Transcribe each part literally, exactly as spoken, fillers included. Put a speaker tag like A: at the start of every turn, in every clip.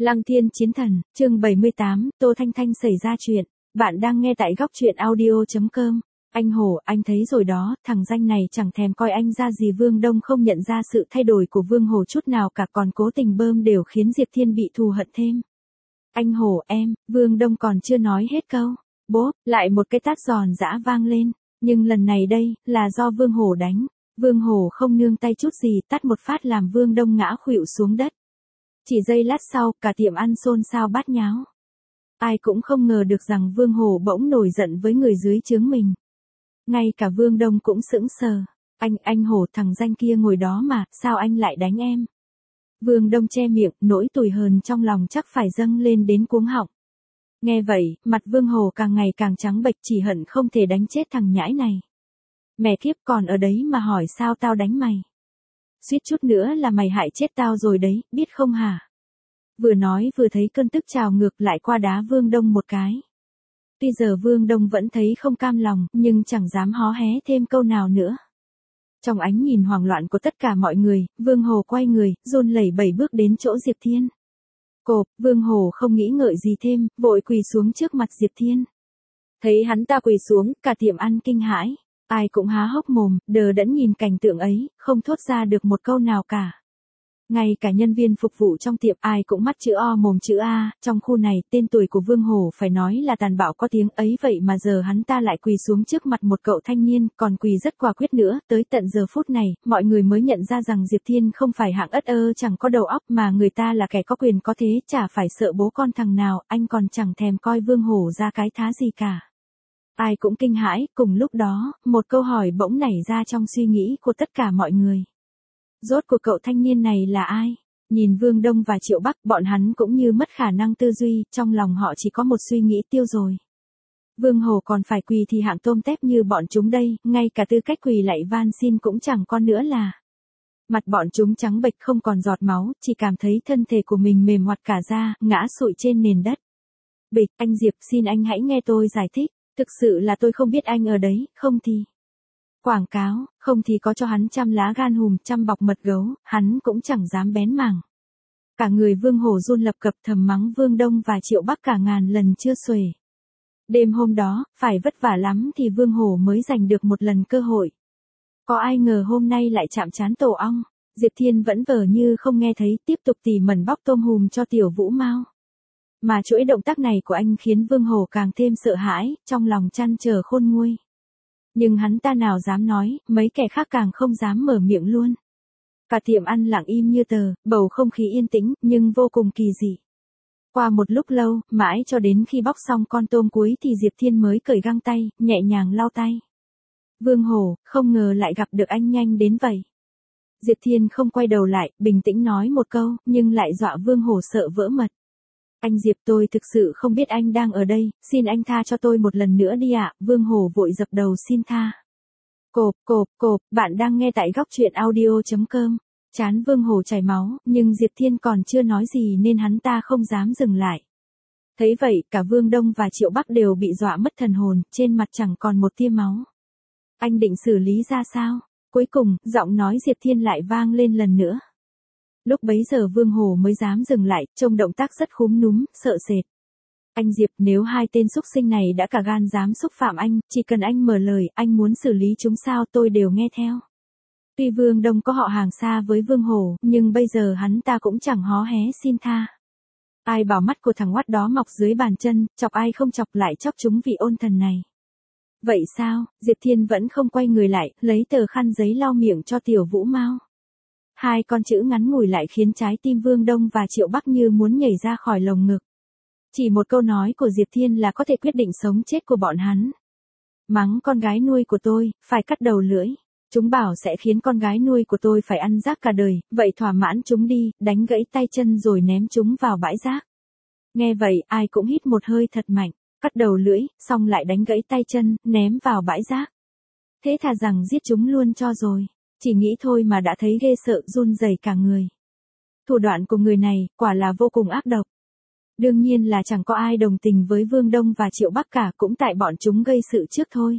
A: Lăng Thiên Chiến Thần, chương bảy mươi tám, Tô Thanh Thanh xảy ra chuyện. Bạn đang nghe tại góc truyện audio chấm com. Anh Hổ, anh thấy rồi đó, thằng danh này chẳng thèm coi anh ra gì. Vương Đông không nhận ra sự thay đổi của Vương Hổ chút nào cả, còn cố tình bơm đều khiến Diệp Thiên bị thù hận thêm. Anh Hổ, em, Vương Đông còn chưa nói hết câu. Bốp, lại một cái tát giòn giã vang lên. Nhưng lần này đây, là do Vương Hổ đánh. Vương Hổ không nương tay chút gì, tát một phát làm Vương Đông ngã khuỵu xuống đất. Chỉ giây lát sau, cả tiệm ăn xôn xao bát nháo. Ai cũng không ngờ được rằng Vương Hổ bỗng nổi giận với người dưới trướng mình. Ngay cả Vương Đông cũng sững sờ. Anh, anh Hổ, thằng danh kia ngồi đó mà, sao anh lại đánh em? Vương Đông che miệng, nỗi tủi hờn trong lòng chắc phải dâng lên đến cuống họng. Nghe vậy, mặt Vương Hổ càng ngày càng trắng bệch, chỉ hận không thể đánh chết thằng nhãi này. Mẹ kiếp, còn ở đấy mà hỏi sao tao đánh mày? Suýt chút nữa là mày hại chết tao rồi đấy, biết không hả? Vừa nói vừa thấy cơn tức trào ngược lại qua đá Vương Đông một cái. Tuy giờ Vương Đông vẫn thấy không cam lòng, nhưng chẳng dám hó hé thêm câu nào nữa. Trong ánh nhìn hoảng loạn của tất cả mọi người, Vương Hổ quay người, run lẩy bẩy bước đến chỗ Diệp Thiên. Cộp, Vương Hổ không nghĩ ngợi gì thêm, vội quỳ xuống trước mặt Diệp Thiên. Thấy hắn ta quỳ xuống, cả tiệm ăn kinh hãi. Ai cũng há hốc mồm, đờ đẫn nhìn cảnh tượng ấy, không thốt ra được một câu nào cả. Ngay cả nhân viên phục vụ trong tiệm ai cũng mắt chữ O mồm chữ A, trong khu này tên tuổi của Vương Hổ phải nói là tàn bạo có tiếng ấy, vậy mà giờ hắn ta lại quỳ xuống trước mặt một cậu thanh niên, còn quỳ rất quả quyết nữa. Tới tận giờ phút này, mọi người mới nhận ra rằng Diệp Thiên không phải hạng ất ơ chẳng có đầu óc, mà người ta là kẻ có quyền có thế, chả phải sợ bố con thằng nào, anh còn chẳng thèm coi Vương Hổ ra cái thá gì cả. Ai cũng kinh hãi, cùng lúc đó, một câu hỏi bỗng nảy ra trong suy nghĩ của tất cả mọi người. Rốt cuộc cậu thanh niên này là ai? Nhìn Vương Đông và Triệu Bắc, bọn hắn cũng như mất khả năng tư duy, trong lòng họ chỉ có một suy nghĩ tiêu rồi. Vương Hổ còn phải quỳ thì hạng tôm tép như bọn chúng đây, ngay cả tư cách quỳ lạy van xin cũng chẳng có nữa là. Mặt bọn chúng trắng bệch không còn giọt máu, chỉ cảm thấy thân thể của mình mềm oặt cả ra, ngã sụi trên nền đất. Bịch, anh Diệp, xin anh hãy nghe tôi giải thích. Thực sự là tôi không biết anh ở đấy, không thì quảng cáo, không thì có cho hắn trăm lá gan hùm, trăm bọc mật gấu, hắn cũng chẳng dám bén mảng. Cả người Vương Hổ run lập cập thầm mắng Vương Đông và Triệu Bắc cả ngàn lần chưa xuể. Đêm hôm đó, phải vất vả lắm thì Vương Hổ mới giành được một lần cơ hội. Có ai ngờ hôm nay lại chạm trán tổ ong. Diệp Thiên vẫn vờ như không nghe thấy, tiếp tục tỉ mẩn bóc tôm hùm cho Tiểu Vũ Mao. Mà chuỗi động tác này của anh khiến Vương Hổ càng thêm sợ hãi, trong lòng trăn trở khôn nguôi. Nhưng hắn ta nào dám nói, mấy kẻ khác càng không dám mở miệng luôn. Cả tiệm ăn lặng im như tờ, bầu không khí yên tĩnh, nhưng vô cùng kỳ dị. Qua một lúc lâu, mãi cho đến khi bóc xong con tôm cuối thì Diệp Thiên mới cởi găng tay, nhẹ nhàng lau tay. Vương Hổ, không ngờ lại gặp được anh nhanh đến vậy. Diệp Thiên không quay đầu lại, bình tĩnh nói một câu, nhưng lại dọa Vương Hổ sợ vỡ mật. Anh Diệp, tôi thực sự không biết anh đang ở đây, xin anh tha cho tôi một lần nữa đi ạ. Vương Hổ vội dập đầu xin tha. Cộp, cộp, cộp, bạn đang nghe tại góc truyện audio chấm com. Trán Vương Hổ chảy máu, nhưng Diệp Thiên còn chưa nói gì nên hắn ta không dám dừng lại. Thấy vậy, cả Vương Đông và Triệu Bắc đều bị dọa mất thần hồn, trên mặt chẳng còn một tia máu. Anh định xử lý ra sao? Cuối cùng, giọng nói Diệp Thiên lại vang lên lần nữa. Lúc bấy giờ Vương Hổ mới dám dừng lại, trông động tác rất khúm núm, sợ sệt. Anh Diệp, nếu hai tên xúc sinh này đã cả gan dám xúc phạm anh, chỉ cần anh mở lời, anh muốn xử lý chúng sao tôi đều nghe theo. Tuy Vương Đông có họ hàng xa với Vương Hổ, nhưng bây giờ hắn ta cũng chẳng hó hé xin tha. Ai bảo mắt của thằng oắt đó mọc dưới bàn chân, chọc ai không chọc lại chọc chúng vì ôn thần này. Vậy sao? Diệp Thiên vẫn không quay người lại, lấy tờ khăn giấy lau miệng cho Tiểu Vũ Mao. Hai con chữ ngắn ngủi lại khiến trái tim Vương Đông và Triệu Bắc như muốn nhảy ra khỏi lồng ngực. Chỉ một câu nói của Diệp Thiên là có thể quyết định sống chết của bọn hắn. Mắng con gái nuôi của tôi, phải cắt đầu lưỡi. Chúng bảo sẽ khiến con gái nuôi của tôi phải ăn rác cả đời, vậy thỏa mãn chúng đi, đánh gãy tay chân rồi ném chúng vào bãi rác. Nghe vậy, ai cũng hít một hơi thật mạnh, cắt đầu lưỡi, xong lại đánh gãy tay chân, ném vào bãi rác. Thế thà rằng giết chúng luôn cho rồi. Chỉ nghĩ thôi mà đã thấy ghê sợ, run rẩy cả người. Thủ đoạn của người này, quả là vô cùng ác độc. Đương nhiên là chẳng có ai đồng tình với Vương Đông và Triệu Bắc cả, cũng tại bọn chúng gây sự trước thôi.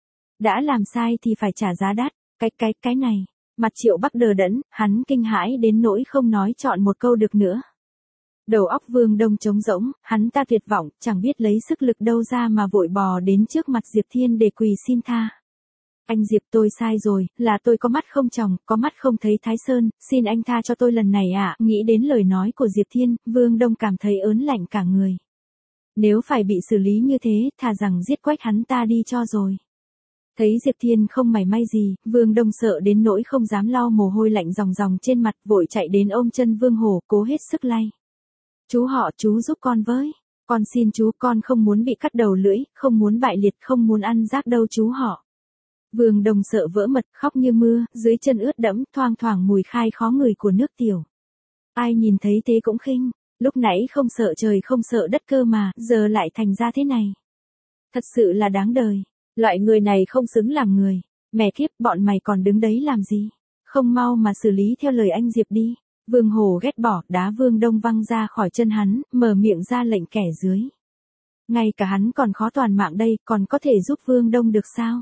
A: Đã làm sai thì phải trả giá đắt, cái cái cái này. Mặt Triệu Bắc đờ đẫn, hắn kinh hãi đến nỗi không nói trọn một câu được nữa. Đầu óc Vương Đông trống rỗng, hắn ta tuyệt vọng, chẳng biết lấy sức lực đâu ra mà vội bò đến trước mặt Diệp Thiên để quỳ xin tha. Anh Diệp, tôi sai rồi, là tôi có mắt không tròng, có mắt không thấy Thái Sơn, xin anh tha cho tôi lần này ạ. Nghĩ đến lời nói của Diệp Thiên, Vương Đông cảm thấy ớn lạnh cả người. Nếu phải bị xử lý như thế, thà rằng giết Quách hắn ta đi cho rồi. Thấy Diệp Thiên không mảy may gì, Vương Đông sợ đến nỗi không dám lau mồ hôi lạnh ròng ròng trên mặt, vội chạy đến ôm chân Vương Hổ, cố hết sức lay. Chú họ, chú giúp con với. Con xin chú, con không muốn bị cắt đầu lưỡi, không muốn bại liệt, không muốn ăn rác đâu chú họ. Vương Đông sợ vỡ mật, khóc như mưa, dưới chân ướt đẫm, thoang thoảng mùi khai khó ngửi của nước tiểu. Ai nhìn thấy thế cũng khinh, lúc nãy không sợ trời không sợ đất cơ mà, giờ lại thành ra thế này. Thật sự là đáng đời, loại người này không xứng làm người. Mẹ kiếp, bọn mày còn đứng đấy làm gì? Không mau mà xử lý theo lời anh Diệp đi. Vương Hổ ghét bỏ, đá Vương Đông văng ra khỏi chân hắn, mở miệng ra lệnh kẻ dưới. Ngay cả hắn còn khó toàn mạng đây, còn có thể giúp Vương Đông được sao?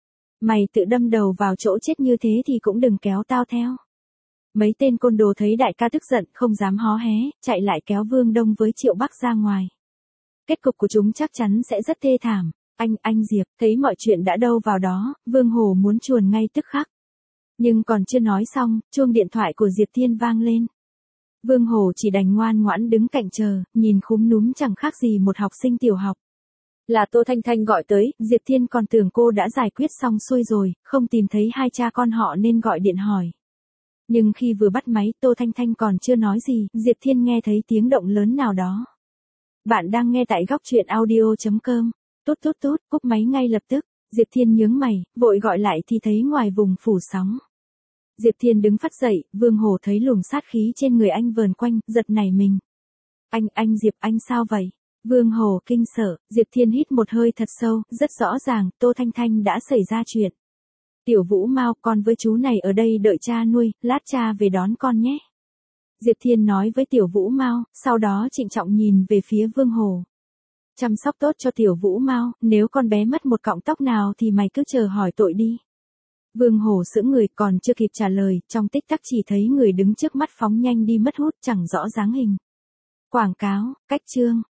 A: Mày tự đâm đầu vào chỗ chết như thế thì cũng đừng kéo tao theo. Mấy tên côn đồ thấy đại ca tức giận, không dám hó hé, chạy lại kéo Vương Đông với Triệu Bắc ra ngoài. Kết cục của chúng chắc chắn sẽ rất thê thảm. Anh, anh Diệp, thấy mọi chuyện đã đâu vào đó, Vương Hổ muốn chuồn ngay tức khắc. Nhưng còn chưa nói xong, chuông điện thoại của Diệp Thiên vang lên. Vương Hổ chỉ đành ngoan ngoãn đứng cạnh chờ, nhìn khúm núm chẳng khác gì một học sinh tiểu học. Là Tô Thanh Thanh gọi tới, Diệp Thiên còn tưởng cô đã giải quyết xong xuôi rồi, không tìm thấy hai cha con họ nên gọi điện hỏi. Nhưng khi vừa bắt máy, Tô Thanh Thanh còn chưa nói gì, Diệp Thiên nghe thấy tiếng động lớn nào đó. Bạn đang nghe tại góc truyện audio chấm com. Tút tút tút, cúp máy ngay lập tức. Diệp Thiên nhướng mày, vội gọi lại thì thấy ngoài vùng phủ sóng. Diệp Thiên đứng phắt dậy, Vương Hổ thấy luồng sát khí trên người anh vờn quanh, giật nảy mình. Anh, anh Diệp, anh sao vậy? Vương Hổ kinh sợ, Diệp Thiên hít một hơi thật sâu, rất rõ ràng, Tô Thanh Thanh đã xảy ra chuyện. Tiểu Vũ Mao, con với chú này ở đây đợi cha nuôi, lát cha về đón con nhé. Diệp Thiên nói với Tiểu Vũ Mao, sau đó trịnh trọng nhìn về phía Vương Hổ. Chăm sóc tốt cho Tiểu Vũ Mao, nếu con bé mất một cọng tóc nào thì mày cứ chờ hỏi tội đi. Vương Hổ sững người, còn chưa kịp trả lời, trong tích tắc chỉ thấy người đứng trước mắt phóng nhanh đi mất hút, chẳng rõ dáng hình. Quảng cáo, cách chương.